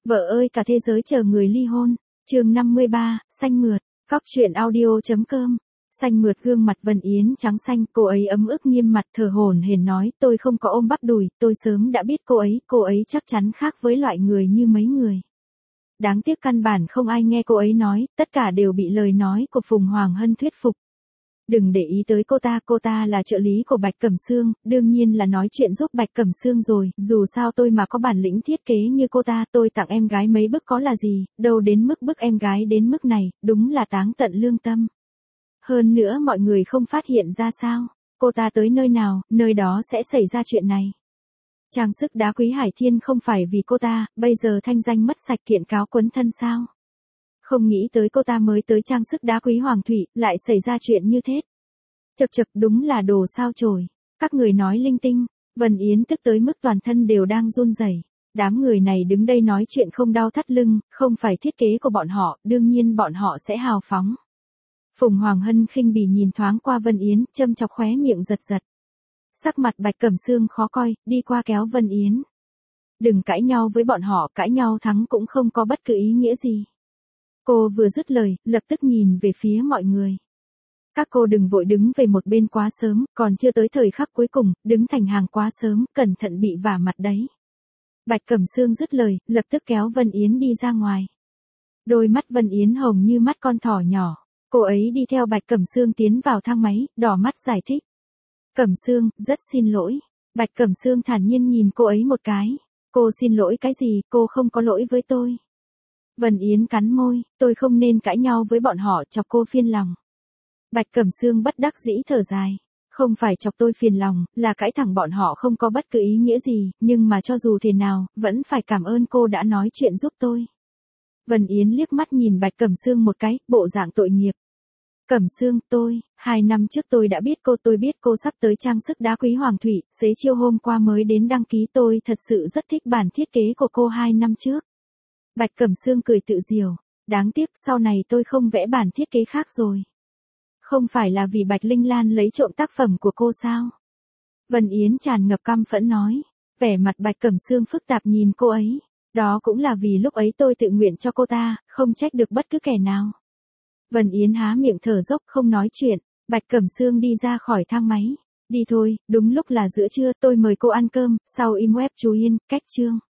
Vợ ơi cả thế giới chờ người ly hôn. Chương 53, xanh mượt. Góc truyện audio.com. Xanh mượt gương mặt Vân Yến trắng xanh, cô ấy ấm ức nghiêm mặt thở hổn hển nói, tôi không có ôm bắp đùi, tôi sớm đã biết cô ấy chắc chắn khác với loại người như mấy người. Đáng tiếc căn bản không ai nghe cô ấy nói, tất cả đều bị lời nói của Phùng Hoàng Hân thuyết phục. Đừng để ý tới cô ta là trợ lý của Bạch Cẩm Sương, đương nhiên là nói chuyện giúp Bạch Cẩm Sương rồi, dù sao tôi mà có bản lĩnh thiết kế như cô ta, tôi tặng em gái mấy bức có là gì, đâu đến mức bức em gái đến mức này, đúng là táng tận lương tâm. Hơn nữa mọi người không phát hiện ra sao, cô ta tới nơi nào, nơi đó sẽ xảy ra chuyện này. Trang sức đá quý Hải Thiên không phải vì cô ta, bây giờ thanh danh mất sạch kiện cáo quấn thân sao. Không nghĩ tới cô ta mới tới trang sức đá quý Hoàng Thủy, lại xảy ra chuyện như thế. Chậc đúng là đồ sao chổi. Các người nói linh tinh, Vân Yến tức tới mức toàn thân đều đang run rẩy. Đám người này đứng đây nói chuyện không đau thắt lưng, không phải thiết kế của bọn họ, đương nhiên bọn họ sẽ hào phóng. Phùng Hoàng Hân khinh bỉ nhìn thoáng qua Vân Yến, châm chọc khóe miệng giật giật. Sắc mặt Bạch Cẩm Sương khó coi, đi qua kéo Vân Yến. Đừng cãi nhau với bọn họ, cãi nhau thắng cũng không có bất cứ ý nghĩa gì. Cô vừa dứt lời, lập tức nhìn về phía mọi người. Các cô đừng vội đứng về một bên quá sớm, còn chưa tới thời khắc cuối cùng, đứng thành hàng quá sớm, cẩn thận bị vả mặt đấy. Bạch Cẩm Sương dứt lời, lập tức kéo Vân Yến đi ra ngoài. Đôi mắt Vân Yến hồng như mắt con thỏ nhỏ. Cô ấy đi theo Bạch Cẩm Sương tiến vào thang máy, đỏ mắt giải thích. Cẩm Sương, rất xin lỗi. Bạch Cẩm Sương thản nhiên nhìn cô ấy một cái. Cô xin lỗi cái gì, cô không có lỗi với tôi. Vân Yến cắn môi, tôi không nên cãi nhau với bọn họ chọc cô phiền lòng. Bạch Cẩm Sương bất đắc dĩ thở dài. Không phải chọc tôi phiền lòng, là cãi thẳng bọn họ không có bất cứ ý nghĩa gì, nhưng mà cho dù thế nào, vẫn phải cảm ơn cô đã nói chuyện giúp tôi. Vân Yến liếc mắt nhìn Bạch Cẩm Sương một cái, bộ dạng tội nghiệp. Cẩm Sương, 2 năm trước tôi đã biết tôi biết cô sắp tới trang sức đá quý Hoàng Thủy, xế chiều hôm qua mới đến đăng ký, tôi thật sự rất thích bản thiết kế của cô 2 năm trước. Bạch Cẩm Sương cười tự diều, đáng tiếc sau này tôi không vẽ bản thiết kế khác rồi. Không phải là vì Bạch Linh Lan lấy trộm tác phẩm của cô sao? Vân Yến tràn ngập căm phẫn nói, vẻ mặt Bạch Cẩm Sương phức tạp nhìn cô ấy, đó cũng là vì lúc ấy tôi tự nguyện cho cô ta, không trách được bất cứ kẻ nào. Vân Yến há miệng thở dốc không nói chuyện, Bạch Cẩm Sương đi ra khỏi thang máy. Đi thôi, đúng lúc là giữa trưa, tôi mời cô ăn cơm, sau im web chú Yên, cách chương.